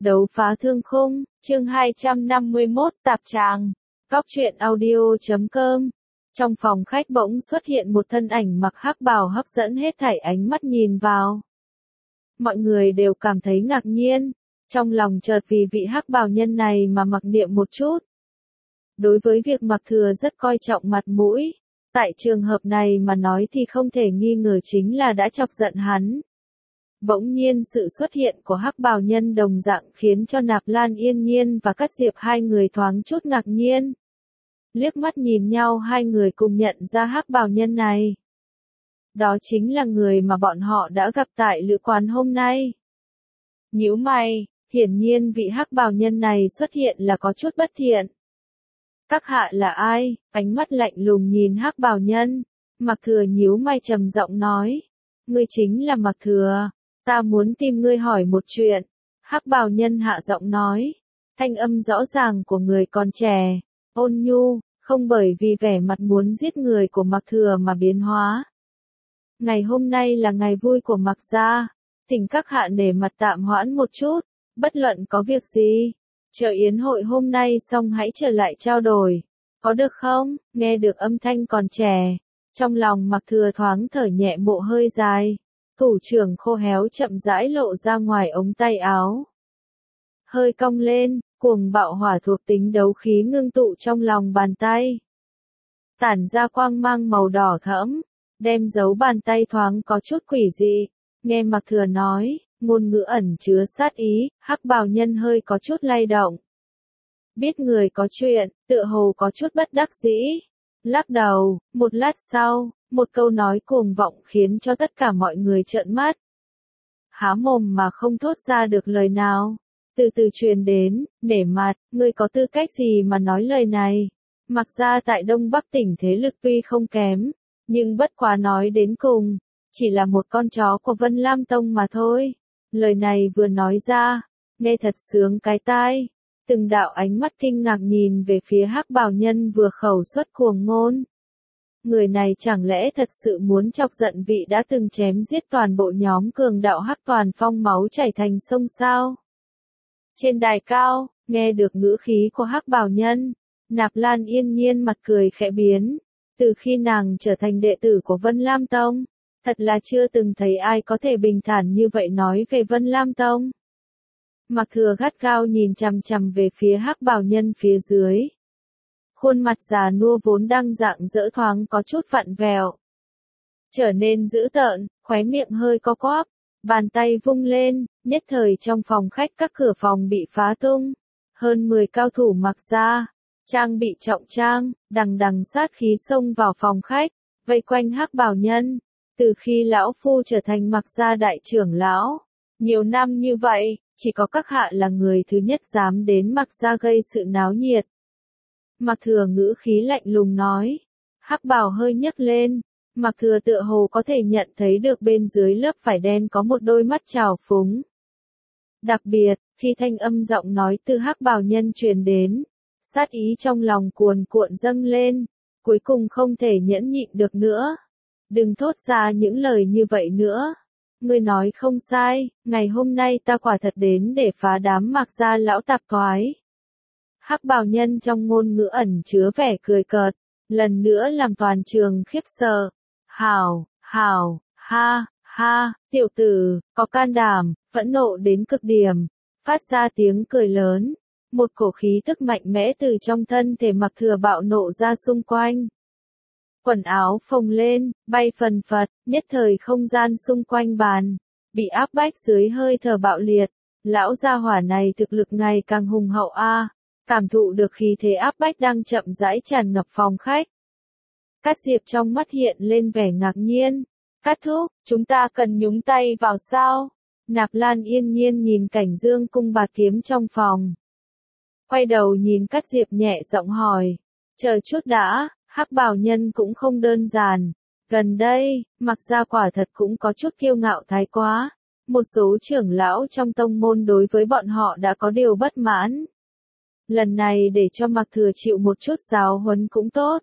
Đấu phá thương khung, chương 251 tạp tràng, góc truyện audio.com. Trong phòng khách bỗng xuất hiện một thân ảnh mặc hắc bào hấp dẫn hết thảy ánh mắt nhìn vào. Mọi người đều cảm thấy ngạc nhiên, trong lòng chợt vì vị hắc bào nhân này mà mặc niệm một chút. Đối với việc Mạc Thừa rất coi trọng mặt mũi, tại trường hợp này mà nói thì không thể nghi ngờ chính là đã chọc giận hắn. Bỗng nhiên sự xuất hiện của hắc bào nhân đồng dạng khiến cho Nạp Lan Yên Nhiên và Cát Diệp hai người thoáng chút ngạc nhiên. Liếc mắt nhìn nhau hai người cùng nhận ra hắc bào nhân này. Đó chính là người mà bọn họ đã gặp tại lữ quán hôm nay. Nhíu mày, hiển nhiên vị hắc bào nhân này xuất hiện là có chút bất thiện. Các hạ là ai? Ánh mắt lạnh lùng nhìn hắc bào nhân. Mạc Thừa nhíu mày trầm giọng nói. Ngươi chính là Mạc Thừa. Ta muốn tìm ngươi hỏi một chuyện. Hắc bào nhân hạ giọng nói. Thanh âm rõ ràng của người còn trẻ, ôn nhu, không bởi vì vẻ mặt muốn giết người của Mạc Thừa mà biến hóa. Ngày hôm nay là ngày vui của Mạc gia, thỉnh các hạ nể mặt tạm hoãn một chút, bất luận có việc gì. Chờ yến hội hôm nay xong hãy trở lại trao đổi, có được không? Nghe được âm thanh còn trẻ, trong lòng Mạc Thừa thoáng thở nhẹ một hơi dài, thủ trưởng khô héo chậm rãi lộ ra ngoài ống tay áo. Hơi cong lên, cuồng bạo hỏa thuộc tính đấu khí ngưng tụ trong lòng bàn tay. Tản ra quang mang màu đỏ thẫm, đem dấu bàn tay thoáng có chút quỷ dị. Nghe Mạc Thừa nói, ngôn ngữ ẩn chứa sát ý, hắc bào nhân hơi có chút lay động. Biết người có chuyện, tựa hồ có chút bất đắc dĩ. Lắc đầu, một lát sau, một câu nói cuồng vọng khiến cho tất cả mọi người trợn mắt. Há mồm mà không thốt ra được lời nào. Từ từ truyền đến, nể mặt, ngươi có tư cách gì mà nói lời này. Mặc ra tại Đông Bắc tỉnh thế lực tuy không kém, nhưng bất quá nói đến cùng, chỉ là một con chó của Vân Lam Tông mà thôi. Lời này vừa nói ra, nghe thật sướng cái tai. Từng đạo ánh mắt kinh ngạc nhìn về phía hắc bào nhân vừa khẩu xuất cuồng ngôn. Người này chẳng lẽ thật sự muốn chọc giận vị đã từng chém giết toàn bộ nhóm cường đạo hắc toàn phong máu chảy thành sông sao? Trên đài cao, nghe được ngữ khí của hắc bào nhân, Nạp Lan Yên Nhiên mặt cười khẽ biến. Từ khi nàng trở thành đệ tử của Vân Lam Tông, thật là chưa từng thấy ai có thể bình thản như vậy nói về Vân Lam Tông. Mạc Thừa gắt gao nhìn chằm chằm về phía hắc bào nhân phía dưới. Khuôn mặt già nua vốn đang rạng rỡ thoáng có chút vặn vẹo, trở nên dữ tợn, khóe miệng hơi co quắp, bàn tay vung lên, nhất thời trong phòng khách các cửa phòng bị phá tung. Hơn 10 cao thủ Mạc gia, trang bị trọng trang, đằng đằng sát khí xông vào phòng khách, vây quanh hắc bào nhân. Từ khi lão phu trở thành Mạc gia đại trưởng lão, nhiều năm như vậy, chỉ có các hạ là người thứ nhất dám đến Mạc gia gây sự náo nhiệt. Mạc Thừa ngữ khí lạnh lùng nói. Hắc bào hơi nhấc lên. Mạc Thừa tựa hồ có thể nhận thấy được bên dưới lớp vải đen có một đôi mắt trào phúng. Đặc biệt, khi thanh âm giọng nói từ hắc bào nhân truyền đến, sát ý trong lòng cuồn cuộn dâng lên, cuối cùng không thể nhẫn nhịn được nữa. Đừng thốt ra những lời như vậy nữa. Ngươi nói không sai, ngày hôm nay ta quả thật đến để phá đám Mạc gia lão tạp thoái. Hắc bào nhân trong ngôn ngữ ẩn chứa vẻ cười cợt, lần nữa làm toàn trường khiếp sợ. Hảo, ha, tiểu tử, có can đảm, phẫn nộ đến cực điểm, phát ra tiếng cười lớn. Một cổ khí tức mạnh mẽ từ trong thân thể Mạc Thừa bạo nộ ra xung quanh. Quần áo phồng lên, bay phần phật, nhất thời không gian xung quanh bàn, bị áp bách dưới hơi thở bạo liệt. Lão gia hỏa này thực lực ngày càng hùng hậu a. Cảm thụ được khí thế áp bách đang chậm rãi tràn ngập phòng khách. Cát Diệp trong mắt hiện lên vẻ ngạc nhiên. Cát thúc, chúng ta cần nhúng tay vào sao? Nạp Lan Yên Nhiên nhìn cảnh dương cung bạt kiếm trong phòng. Quay đầu nhìn Cát Diệp nhẹ giọng hỏi. Chờ chút đã, hắc bào nhân cũng không đơn giản. Gần đây, Mạc gia quả thật cũng có chút kiêu ngạo thái quá. Một số trưởng lão trong tông môn đối với bọn họ đã có điều bất mãn. Lần này để cho Mạc Thừa chịu một chút giáo huấn cũng tốt.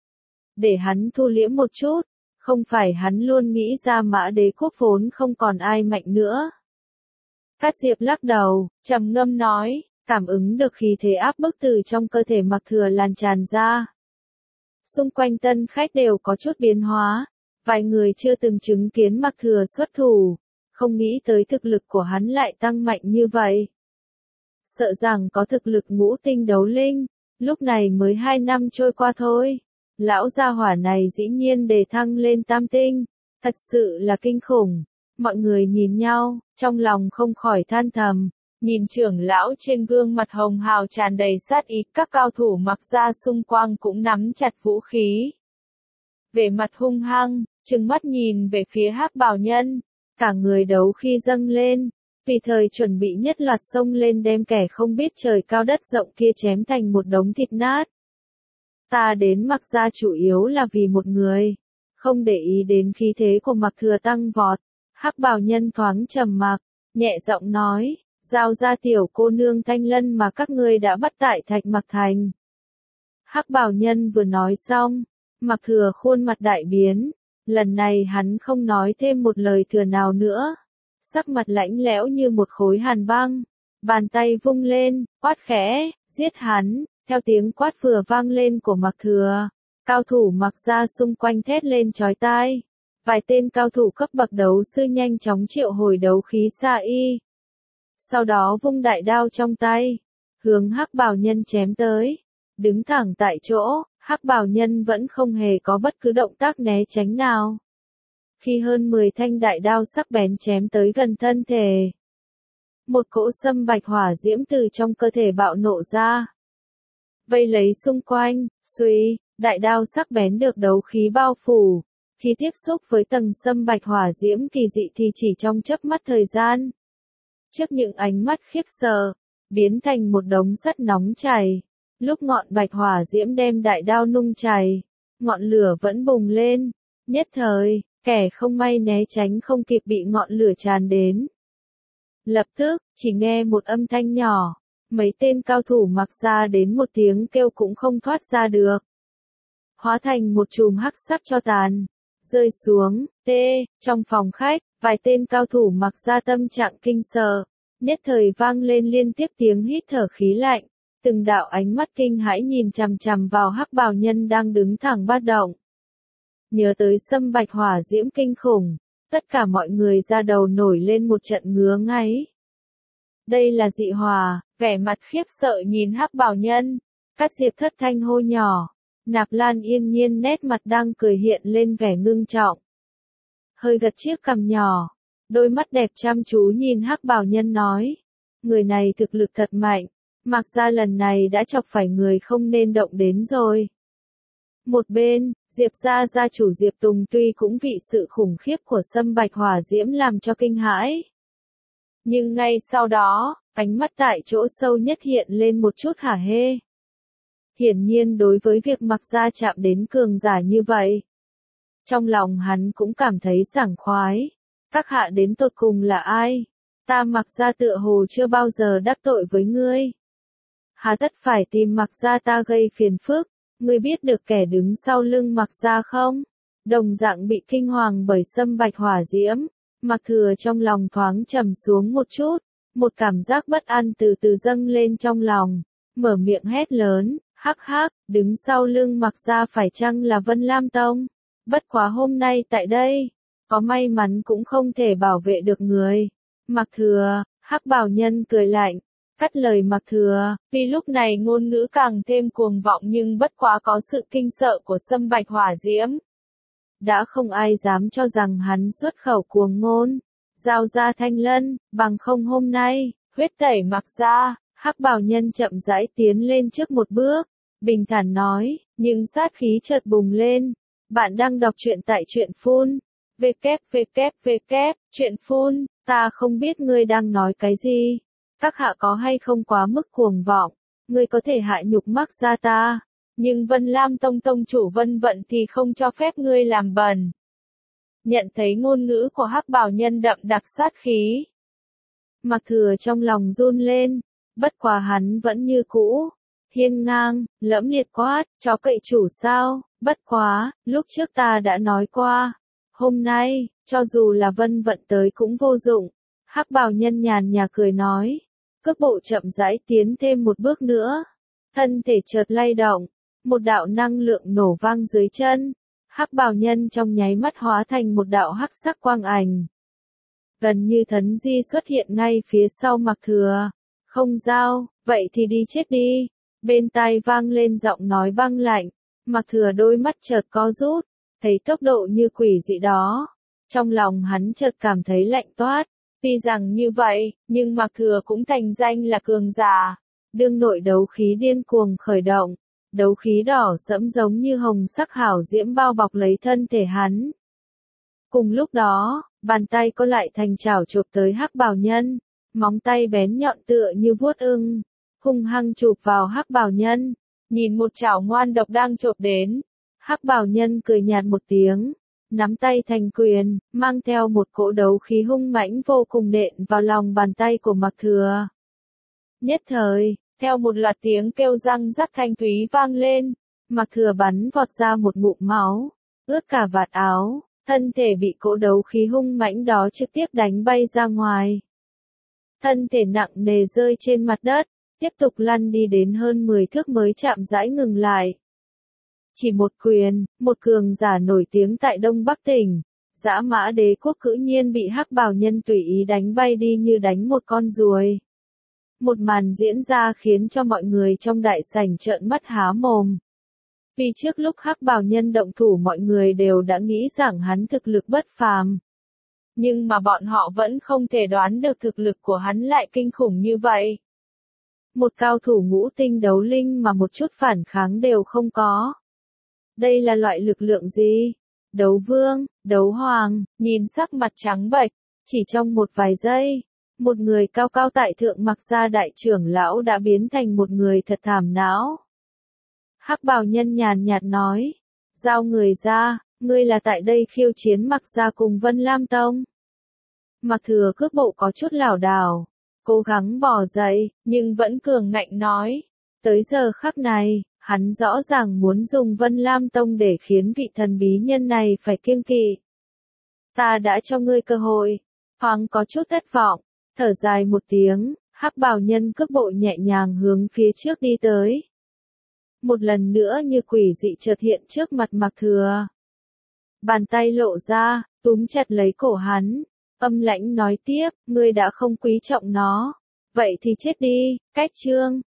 Để hắn thu liễm một chút, không phải hắn luôn nghĩ ra Mã Đế quốc vốn không còn ai mạnh nữa. Cát Diệp lắc đầu, trầm ngâm nói, cảm ứng được khí thế áp bức từ trong cơ thể Mạc Thừa lan tràn ra. Xung quanh tân khách đều có chút biến hóa, vài người chưa từng chứng kiến Mạc Thừa xuất thủ, không nghĩ tới thực lực của hắn lại tăng mạnh như vậy. Sợ rằng có thực lực ngũ tinh đấu linh, lúc này mới 2 năm trôi qua thôi. Lão gia hỏa này dĩ nhiên đề thăng lên tam tinh, thật sự là kinh khủng. Mọi người nhìn nhau, trong lòng không khỏi than thầm, nhìn trưởng lão trên gương mặt hồng hào tràn đầy sát ý, các cao thủ Mạc gia xung quanh cũng nắm chặt vũ khí. Vẻ mặt hung hăng, trừng mắt nhìn về phía Hắc Bào Nhân, cả người đấu khi dâng lên, tùy thời chuẩn bị nhất loạt xông lên đem kẻ không biết trời cao đất rộng kia chém thành một đống thịt nát. Ta đến Mạc gia chủ yếu là vì một người, không để ý đến khí thế của Mạc Thừa tăng vọt. Hắc Bào Nhân thoáng trầm mặc, nhẹ giọng nói, giao ra tiểu cô nương Thanh Lân mà các ngươi đã bắt tại Thạch Mạc Thành. Hắc Bào Nhân vừa nói xong, Mạc Thừa khuôn mặt đại biến, lần này hắn không nói thêm một lời thừa nào nữa, sắc mặt lãnh lẽo như một khối hàn băng, bàn tay vung lên, quát khẽ, giết hắn. Theo tiếng quát vừa vang lên của Mạc Thừa, cao thủ Mạc gia xung quanh thét lên chói tai. Vài tên cao thủ cấp bậc đấu sư nhanh chóng triệu hồi đấu khí xa y. Sau đó vung đại đao trong tay, hướng Hắc Bào Nhân chém tới. Đứng thẳng tại chỗ, Hắc Bào Nhân vẫn không hề có bất cứ động tác né tránh nào. Khi hơn 10 thanh đại đao sắc bén chém tới gần thân thể, một cỗ sâm bạch hỏa diễm từ trong cơ thể bạo nộ ra. Vây lấy xung quanh, suy, đại đao sắc bén được đấu khí bao phủ. Khi tiếp xúc với tầng sâm bạch hỏa diễm kỳ dị thì chỉ trong chớp mắt thời gian. Trước những ánh mắt khiếp sợ, biến thành một đống sắt nóng chảy. Lúc ngọn bạch hỏa diễm đem đại đao nung chảy, ngọn lửa vẫn bùng lên. Nhất thời, kẻ không may né tránh không kịp bị ngọn lửa tràn đến. Lập tức, chỉ nghe một âm thanh nhỏ, mấy tên cao thủ Mạc gia đến một tiếng kêu cũng không thoát ra được. Hóa thành một chùm hắc sắc cho tàn. Rơi xuống, trong phòng khách, vài tên cao thủ Mạc gia tâm trạng kinh sợ, nhất thời vang lên liên tiếp tiếng hít thở khí lạnh, từng đạo ánh mắt kinh hãi nhìn chằm chằm vào Hắc Bào Nhân đang đứng thẳng bất động. Nhớ tới sâm bạch hỏa diễm kinh khủng, tất cả mọi người ra đầu nổi lên một trận ngứa ngáy. Đây là dị hỏa, vẻ mặt khiếp sợ nhìn Hắc Bào Nhân, Cát Diệp thất thanh hô nhỏ. Nạp Lan Yên Nhiên nét mặt đang cười hiện lên vẻ ngưng trọng. Hơi gật chiếc cằm nhỏ, đôi mắt đẹp chăm chú nhìn Hắc Bào Nhân nói. Người này thực lực thật mạnh, Mạc gia lần này đã chọc phải người không nên động đến rồi. Một bên, Diệp gia gia chủ Diệp Tùng tuy cũng bị sự khủng khiếp của sâm bạch hỏa diễm làm cho kinh hãi. Nhưng ngay sau đó, ánh mắt tại chỗ sâu nhất hiện lên một chút hả hê. Hiển nhiên đối với việc Mạc gia chạm đến cường giả như vậy, trong lòng hắn cũng cảm thấy sảng khoái. Các hạ đến tột cùng là ai? Ta Mạc gia tựa hồ chưa bao giờ đắc tội với ngươi. Hà tất phải tìm Mạc gia ta gây phiền phức, ngươi biết được kẻ đứng sau lưng Mạc gia không? Đồng dạng bị kinh hoàng bởi sâm bạch hỏa diễm, Mạc Thừa trong lòng thoáng trầm xuống một chút, một cảm giác bất an từ từ dâng lên trong lòng, mở miệng hét lớn. Hắc hắc, đứng sau lưng Mạc gia phải chăng là Vân Lam Tông? Bất quá hôm nay tại đây, có may mắn cũng không thể bảo vệ được người. Mạc Thừa, Hắc Bào Nhân cười lạnh, cắt lời Mạc Thừa, vì lúc này ngôn ngữ càng thêm cuồng vọng nhưng bất quá có sự kinh sợ của sâm bạch hỏa diễm. Đã không ai dám cho rằng hắn xuất khẩu cuồng ngôn, giao ra Thanh Lân, bằng không hôm nay, huyết tẩy Mạc gia. Hắc Bào Nhân chậm rãi tiến lên trước một bước, bình thản nói, nhưng sát khí chợt bùng lên. Bạn đang đọc truyện tại truyện phun. Truyện phun, ta không biết ngươi đang nói cái gì. Các hạ có hay không quá mức cuồng vọng, ngươi có thể hại nhục Mạc gia ta, nhưng Vân Lam Tông tông chủ Vân Vận thì không cho phép ngươi làm bẩn. Nhận thấy ngôn ngữ của Hắc Bào Nhân đậm đặc sát khí, Mạc Thừa trong lòng run lên. Bất quá hắn vẫn như cũ, hiên ngang, lẫm liệt quát, chó cậy chủ sao? Bất quá, lúc trước ta đã nói qua, hôm nay, cho dù là Vân Vận tới cũng vô dụng, Hắc bào nhân nhàn nhạt cười nói. Cước bộ chậm rãi tiến thêm một bước nữa. Thân thể chợt lay động. Một đạo năng lượng nổ vang dưới chân. Hắc bào nhân trong nháy mắt hóa thành một đạo hắc sắc quang ảnh. Gần như thuấn di xuất hiện ngay phía sau Mạc Thừa. Không giao, vậy thì đi chết đi. Bên tai vang lên giọng nói băng lạnh. Mạc Thừa đôi mắt chợt co rút. Thấy tốc độ như quỷ dị đó. Trong lòng hắn chợt cảm thấy lạnh toát. Tuy rằng như vậy, nhưng Mạc Thừa cũng thành danh là cường giả. Đương nội đấu khí điên cuồng khởi động. Đấu khí đỏ sẫm giống như hồng sắc hảo diễm bao bọc lấy thân thể hắn. Cùng lúc đó, bàn tay có lại thành chảo chụp tới Hắc bào nhân. Móng tay bén nhọn tựa như vuốt ưng. Hung hăng chụp vào Hắc bào nhân. Nhìn một chảo ngoan độc đang chộp đến. Hắc bào nhân cười nhạt một tiếng. Nắm tay thành quyền, mang theo một cỗ đấu khí hung mãnh vô cùng nện vào lòng bàn tay của Mạc Thừa. Nhất thời, theo một loạt tiếng kêu răng rắc thanh thúy vang lên, Mạc Thừa bắn vọt ra một ngụm máu, ướt cả vạt áo, thân thể bị cỗ đấu khí hung mãnh đó trực tiếp đánh bay ra ngoài. Thân thể nặng nề rơi trên mặt đất, tiếp tục lăn đi đến hơn 10 thước mới chạm rãi ngừng lại. Chỉ một quyền, một cường giả nổi tiếng tại Đông Bắc tỉnh, Dã Mã Đế quốc cữ nhiên bị Hắc bào nhân tùy ý đánh bay đi như đánh một con ruồi. Một màn diễn ra khiến cho mọi người trong đại sảnh trợn mắt há mồm. Vì trước lúc Hắc bào nhân động thủ mọi người đều đã nghĩ rằng hắn thực lực bất phàm. Nhưng mà bọn họ vẫn không thể đoán được thực lực của hắn lại kinh khủng như vậy. Một cao thủ ngũ tinh đấu linh mà một chút phản kháng đều không có. Đây là loại lực lượng gì? Đấu vương, đấu hoàng, nhìn sắc mặt trắng bệch, chỉ trong một vài giây, một người cao cao tại thượng Mạc gia đại trưởng lão đã biến thành một người thật thảm não. Hắc bào nhân nhàn nhạt nói, giao người ra, ngươi là tại đây khiêu chiến Mạc gia cùng Vân Lam Tông. Mạc Thừa cước bộ có chút lảo đảo, cố gắng bò dậy, nhưng vẫn cường ngạnh nói, tới giờ khắc này, hắn rõ ràng muốn dùng Vân Lam Tông để khiến vị thần bí nhân này phải kiêng kỵ. Ta đã cho ngươi cơ hội. Thoáng có chút thất vọng, thở dài một tiếng, Hắc bào nhân cước bộ nhẹ nhàng hướng phía trước đi tới. Một lần nữa như quỷ dị chợt hiện trước mặt Mạc Thừa. Bàn tay lộ ra, túm chặt lấy cổ hắn, âm lãnh nói tiếp, ngươi đã không quý trọng nó. Vậy thì chết đi, cách chương.